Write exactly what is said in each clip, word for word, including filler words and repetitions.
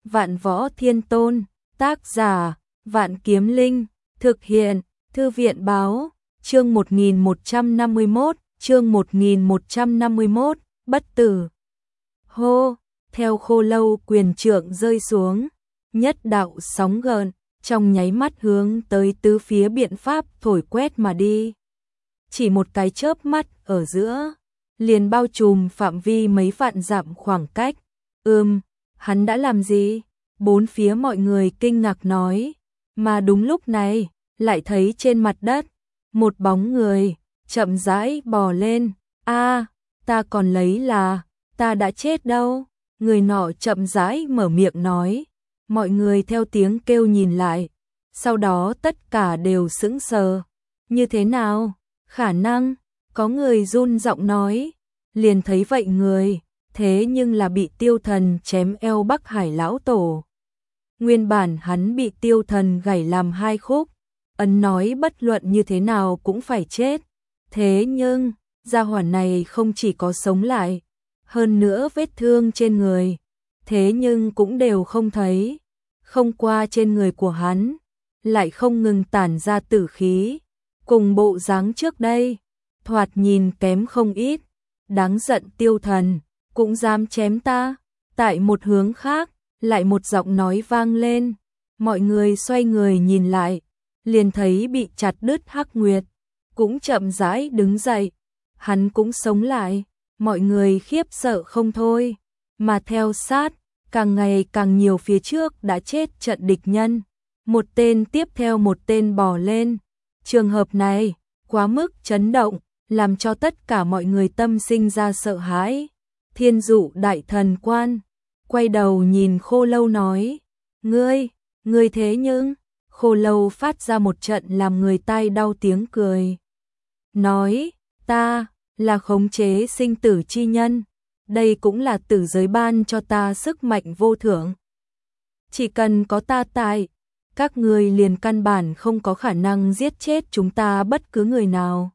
Vạn Võ Thiên Tôn, tác giả, Vạn Kiếm Linh, thực hiện, Thư viện báo, chương một nghìn một trăm năm mươi mốt, chương một nghìn một trăm năm mươi mốt, bất tử. Hô, theo khô lâu quyền trượng rơi xuống, nhất đạo sóng gợn, trong nháy mắt hướng tới tứ phía biện pháp thổi quét mà đi. Chỉ một cái chớp mắt ở giữa, liền bao trùm phạm vi mấy vạn dặm khoảng cách. Ừm, hắn đã làm gì? Bốn phía mọi người kinh ngạc nói, mà đúng lúc này, lại thấy trên mặt đất, một bóng người, chậm rãi bò lên. A, ta còn lấy là, ta đã chết đâu. Người nọ chậm rãi mở miệng nói, mọi người theo tiếng kêu nhìn lại, sau đó tất cả đều sững sờ. Như thế nào? Khả năng, có người run giọng nói, liền thấy vậy người, thế nhưng là bị tiêu thần chém eo Bắc Hải lão tổ. Nguyên bản hắn bị tiêu thần gảy làm hai khúc, ấn nói bất luận như thế nào cũng phải chết. Thế nhưng, gia hỏa này không chỉ có sống lại, hơn nữa vết thương trên người, thế nhưng cũng đều không thấy. Không qua trên người của hắn, lại không ngừng tản ra tử khí, cùng bộ dáng trước đây, thoạt nhìn kém không ít. Đáng giận tiêu thần, cũng dám chém ta. Tại một hướng khác, lại một giọng nói vang lên, mọi người xoay người nhìn lại, liền thấy bị chặt đứt Hắc Nguyệt, cũng chậm rãi đứng dậy, hắn cũng sống lại, mọi người khiếp sợ không thôi, mà theo sát, càng ngày càng nhiều phía trước đã chết trận địch nhân, một tên tiếp theo một tên bò lên. Trường hợp này, quá mức chấn động, làm cho tất cả mọi người tâm sinh ra sợ hãi. Thiên Dụ đại thần quan, quay đầu nhìn Khô Lâu nói, ngươi, ngươi thế nhưng, Khô Lâu phát ra một trận làm người tai đau tiếng cười. Nói, ta, là khống chế sinh tử chi nhân, đây cũng là tử giới ban cho ta sức mạnh vô thượng. Chỉ cần có ta tại, các ngươi liền căn bản không có khả năng giết chết chúng ta bất cứ người nào.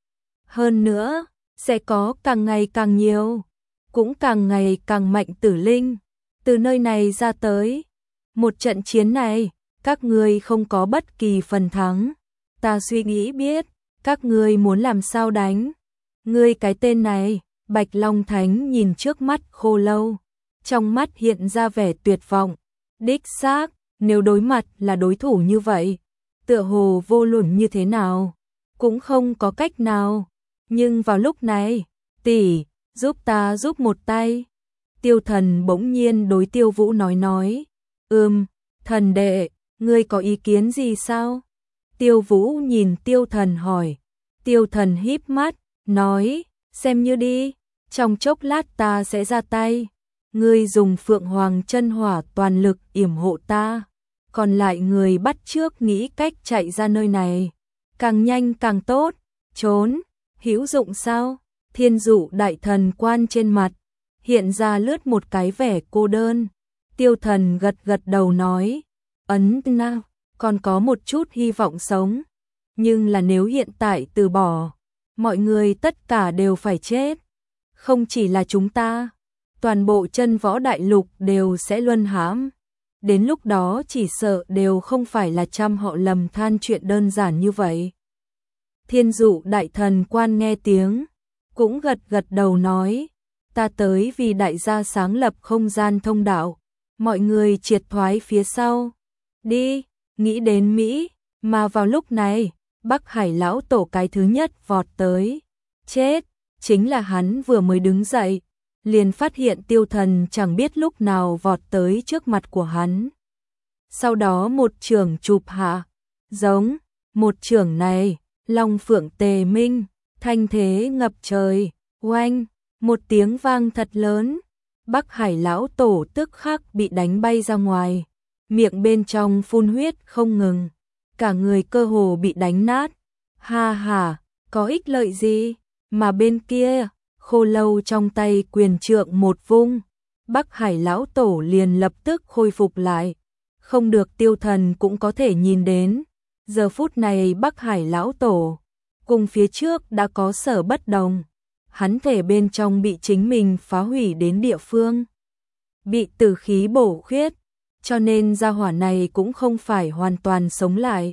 Hơn nữa, sẽ có càng ngày càng nhiều, cũng càng ngày càng mạnh tử linh, từ nơi này ra tới. Một trận chiến này, các ngươi không có bất kỳ phần thắng. Ta suy nghĩ biết, các ngươi muốn làm sao đánh. Ngươi cái tên này, Bạch Long Thánh nhìn trước mắt Khô Lâu, trong mắt hiện ra vẻ tuyệt vọng. Đích xác, nếu đối mặt là đối thủ như vậy, tựa hồ vô luận như thế nào, cũng không có cách nào. Nhưng vào lúc này, tỷ, giúp ta giúp một tay. Tiêu thần bỗng nhiên đối Tiêu Vũ nói nói, ừm, thần đệ, ngươi có ý kiến gì sao? Tiêu Vũ nhìn Tiêu thần hỏi, Tiêu thần híp mắt, nói, xem như đi, trong chốc lát ta sẽ ra tay. Ngươi dùng Phượng Hoàng chân hỏa toàn lực yểm hộ ta, còn lại người bắt trước nghĩ cách chạy ra nơi này, càng nhanh càng tốt. Trốn, hữu dụng sao? Thiên Dụ đại thần quan trên mặt hiện ra lướt một cái vẻ cô đơn. Tiêu thần gật gật đầu nói, ấn na, còn có một chút hy vọng sống, nhưng là nếu hiện tại từ bỏ, mọi người tất cả đều phải chết. Không chỉ là chúng ta, toàn bộ chân võ đại lục đều sẽ luân hãm. Đến lúc đó chỉ sợ đều không phải là trăm họ lầm than chuyện đơn giản như vậy. Thiên Dụ đại thần quan nghe tiếng, cũng gật gật đầu nói, ta tới vì đại gia sáng lập không gian thông đạo, mọi người triệt thoái phía sau. Đi, nghĩ đến Mỹ, mà vào lúc này, Bắc Hải lão tổ cái thứ nhất vọt tới. Chết, chính là hắn vừa mới đứng dậy, liền phát hiện tiêu thần chẳng biết lúc nào vọt tới trước mặt của hắn. Sau đó một chưởng chụp hạ, giống, một chưởng này, Long Phượng tề minh, thanh thế ngập trời, oanh, một tiếng vang thật lớn. Bắc Hải lão tổ tức khắc bị đánh bay ra ngoài, miệng bên trong phun huyết không ngừng, cả người cơ hồ bị đánh nát. Ha ha, có ích lợi gì? Mà bên kia, Khô Lâu trong tay quyền trượng một vung, Bắc Hải lão tổ liền lập tức khôi phục lại. Không được tiêu thần cũng có thể nhìn đến, giờ phút này Bắc Hải lão tổ cùng phía trước đã có sở bất đồng. Hắn thể bên trong bị chính mình phá hủy đến địa phương, bị tử khí bổ khuyết, cho nên gia hỏa này cũng không phải hoàn toàn sống lại,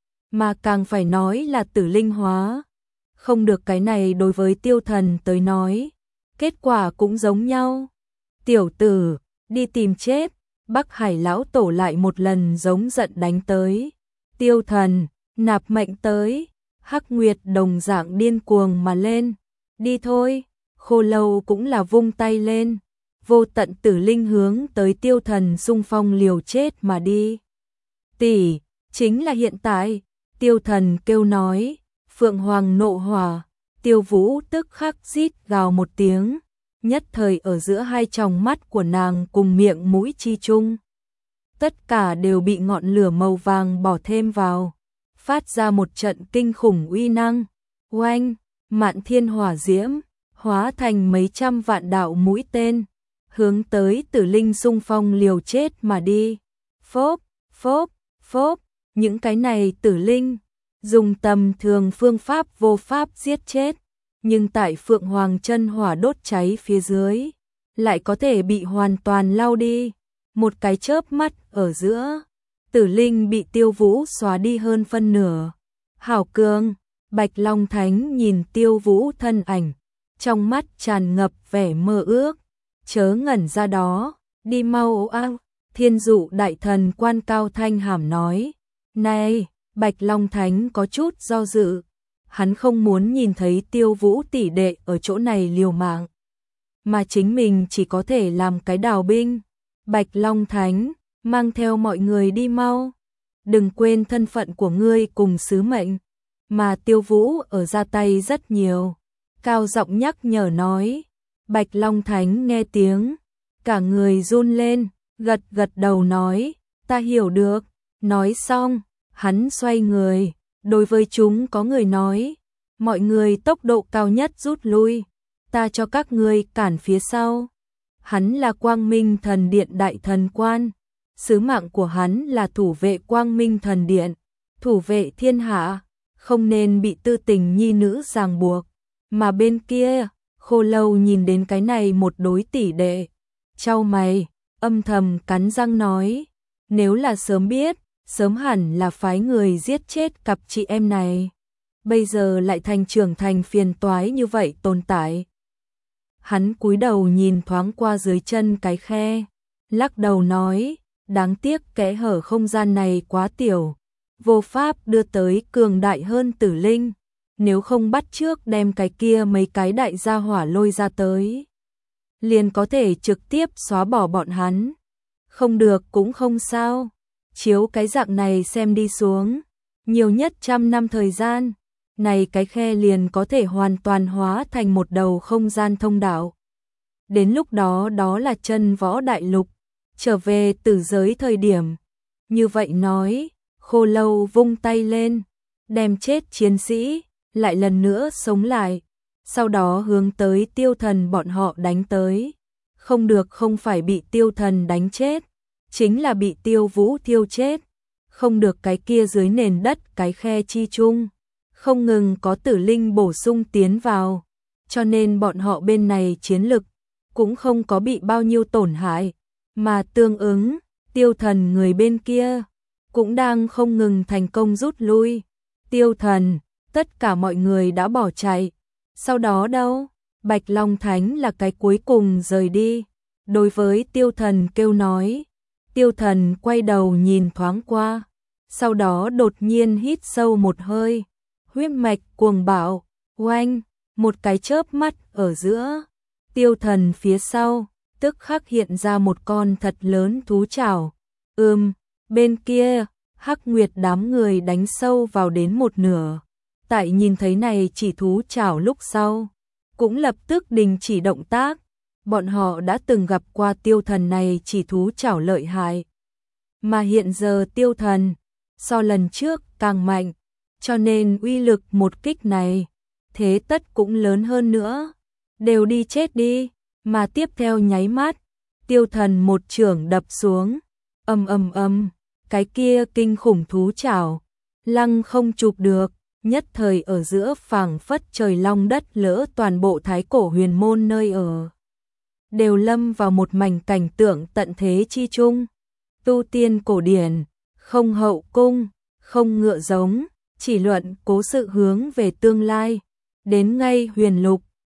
mà càng phải nói là tử linh hóa. Không được, cái này đối với Tiêu Thần tới nói, kết quả cũng giống nhau. Tiểu tử, đi tìm chết. Bắc Hải lão tổ lại một lần giống giận đánh tới. Tiêu Thần, nạp mệnh tới. Hắc Nguyệt đồng dạng điên cuồng mà lên. Đi thôi. Khô Lâu cũng là vung tay lên. Vô tận tử linh hướng tới Tiêu Thần xung phong liều chết mà đi. Tỷ, chính là hiện tại. Tiêu Thần kêu nói. Phượng Hoàng nộ hỏa. Tiêu Vũ tức khắc rít gào một tiếng. Nhất thời ở giữa hai tròng mắt của nàng cùng miệng mũi chi chung. Tất cả đều bị ngọn lửa màu vàng bỏ thêm vào. Phát ra một trận kinh khủng uy năng. Oanh, mạn thiên hỏa diễm, hóa thành mấy trăm vạn đạo mũi tên. Hướng tới tử linh xung phong liều chết mà đi. Phốp, phốp, phốp, những cái này tử linh. Dùng tầm thường phương pháp vô pháp giết chết. Nhưng tại Phượng Hoàng chân hỏa đốt cháy phía dưới, lại có thể bị hoàn toàn lau đi. Một cái chớp mắt ở giữa, tử linh bị Tiêu Vũ xóa đi hơn phân nửa. Hảo cường, Bạch Long Thánh nhìn Tiêu Vũ thân ảnh, trong mắt tràn ngập vẻ mơ ước. Chớ ngẩn ra đó, đi mau a. Thiên Dụ đại thần quan cao thanh hàm nói. Này, Bạch Long Thánh có chút do dự. Hắn không muốn nhìn thấy Tiêu Vũ tỷ đệ ở chỗ này liều mạng, mà chính mình chỉ có thể làm cái đào binh. Bạch Long Thánh, mang theo mọi người đi mau. Đừng quên thân phận của ngươi cùng sứ mệnh, mà Tiêu Vũ ở ra tay rất nhiều. Cao giọng nhắc nhở nói. Bạch Long Thánh nghe tiếng, cả người run lên, gật gật đầu nói, ta hiểu được. Nói xong, hắn xoay người. Đối với chúng có người nói, mọi người tốc độ cao nhất rút lui, ta cho các ngươi cản phía sau. Hắn là Quang Minh Thần Điện đại thần quan, sứ mạng của hắn là thủ vệ Quang Minh Thần Điện, thủ vệ thiên hạ, không nên bị tư tình nhi nữ ràng buộc. Mà bên kia, Khô Lâu nhìn đến cái này một đối tỷ đệ, chau mày, âm thầm cắn răng nói, nếu là sớm biết, sớm hẳn là phái người giết chết cặp chị em này. Bây giờ lại thành trưởng thành phiền toái như vậy tồn tại. Hắn cúi đầu nhìn thoáng qua dưới chân cái khe, lắc đầu nói, đáng tiếc kẽ hở không gian này quá tiểu, vô pháp đưa tới cường đại hơn tử linh. Nếu không bắt trước đem cái kia mấy cái đại gia hỏa lôi ra tới, liền có thể trực tiếp xóa bỏ bọn hắn. Không được cũng không sao. Chiếu cái dạng này xem đi xuống, nhiều nhất trăm năm thời gian, này cái khe liền có thể hoàn toàn hóa thành một đầu không gian thông đạo. Đến lúc đó đó là chân võ đại lục, trở về tử giới thời điểm. Như vậy nói, Khô Lâu vung tay lên, đem chết chiến sĩ, lại lần nữa sống lại, sau đó hướng tới Tiêu Thần bọn họ đánh tới. Không được, không phải bị Tiêu Thần đánh chết, chính là bị Tiêu Vũ thiêu chết. Không được, cái kia dưới nền đất cái khe chi chung, không ngừng có tử linh bổ sung tiến vào, cho nên bọn họ bên này chiến lực cũng không có bị bao nhiêu tổn hại, mà tương ứng, Tiêu Thần người bên kia cũng đang không ngừng thành công rút lui. Tiêu Thần, tất cả mọi người đã bỏ chạy. Sau đó đâu? Bạch Long Thánh là cái cuối cùng rời đi, đối với Tiêu Thần kêu nói. Tiêu Thần quay đầu nhìn thoáng qua, sau đó đột nhiên hít sâu một hơi, huyết mạch cuồng bạo, oanh, một cái chớp mắt ở giữa, Tiêu Thần phía sau, tức khắc hiện ra một con thật lớn thú chảo. Ừm, bên kia, Hắc Nguyệt đám người đánh sâu vào đến một nửa, tại nhìn thấy này chỉ thú chảo lúc sau, cũng lập tức đình chỉ động tác. Bọn họ đã từng gặp qua Tiêu Thần này chỉ thú chảo lợi hại, mà hiện giờ Tiêu Thần so lần trước càng mạnh, cho nên uy lực một kích này thế tất cũng lớn hơn nữa. Đều đi chết đi. Mà tiếp theo nháy mắt, Tiêu Thần một chưởng đập xuống, ầm ầm ầm, cái kia kinh khủng thú chảo lăng không chụp được, nhất thời ở giữa phảng phất trời long đất lỡ, toàn bộ Thái Cổ Huyền Môn nơi ở đều lâm vào một mảnh cảnh tượng tận thế chi chung. tu tiên cổ điển, không hậu cung, không ngựa giống, chỉ luận cố sự hướng về tương lai. Đến ngay huyền lục,